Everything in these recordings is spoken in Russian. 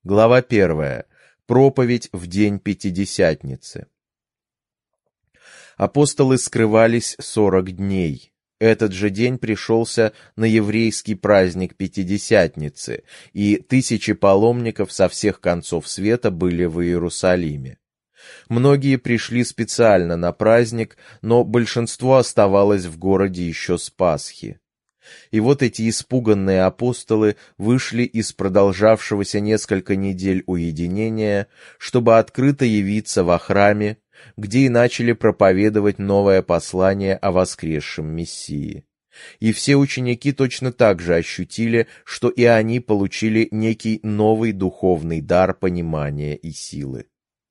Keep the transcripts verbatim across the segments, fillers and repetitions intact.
Глава первая. Проповедь в день Пятидесятницы. Апостолы скрывались сорок дней. Этот же день пришелся на еврейский праздник Пятидесятницы, и тысячи паломников со всех концов света были в Иерусалиме. Многие пришли специально на праздник, но большинство оставалось в городе еще с Пасхи. И вот эти испуганные апостолы вышли из продолжавшегося несколько недель уединения, чтобы открыто явиться во храме, где и начали проповедовать новое послание о воскресшем Мессии. И все ученики точно так же ощутили, что и они получили некий новый духовный дар понимания и силы.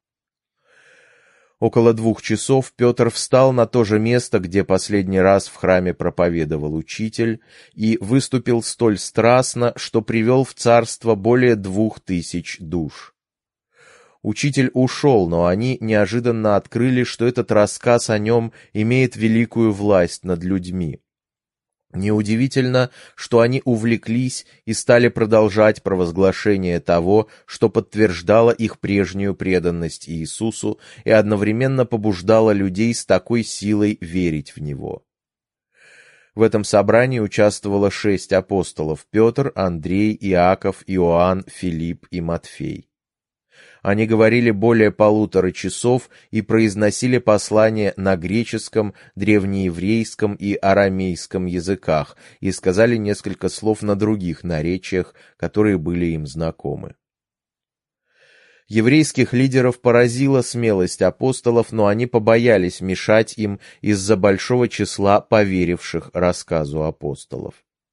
Около двух часов Петр встал на то же место, где последний раз в храме проповедовал учитель, и выступил столь страстно, что привел в царство более двух тысяч душ. Учитель ушел, но они неожиданно открыли, что этот рассказ о нем имеет великую власть над людьми. Неудивительно, что они увлеклись и стали продолжать провозглашение того, что подтверждало их прежнюю преданность Иисусу и одновременно побуждало людей с такой силой верить в Него. В этом собрании участвовало шесть апостолов: Петр, Андрей, Иаков, Иоанн, Филипп и Матфей. Они говорили более полутора часов и произносили послание на греческом, древнееврейском и арамейском языках и сказали несколько слов на других наречиях, которые были им знакомы. Еврейских лидеров поразила смелость апостолов, но они побоялись мешать им из-за большого числа поверивших рассказу апостолов.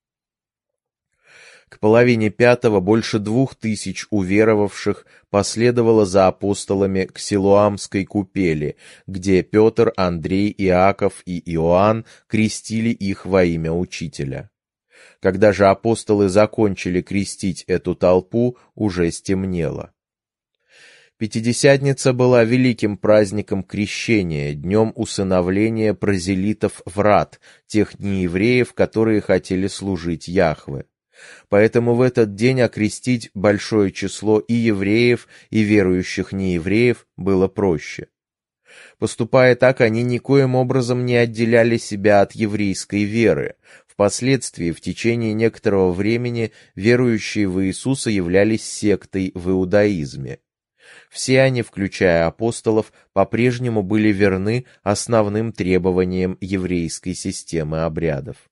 К половине пятого больше двух тысяч уверовавших последовало за апостолами к Силуамской купели, где Петр, Андрей, Иаков и Иоанн крестили их во имя учителя. Когда же апостолы закончили крестить эту толпу, уже стемнело. Пятидесятница была великим праздником крещения, днем усыновления прозелитов в рат, тех неевреев, которые хотели служить Яхве. Поэтому в этот день окрестить большое число и евреев, и верующих неевреев было проще. Поступая так, они никоим образом не отделяли себя от еврейской веры. Впоследствии, в течение некоторого времени, верующие в Иисуса являлись сектой в иудаизме. Все они, включая апостолов, по-прежнему были верны основным требованиям еврейской системы обрядов.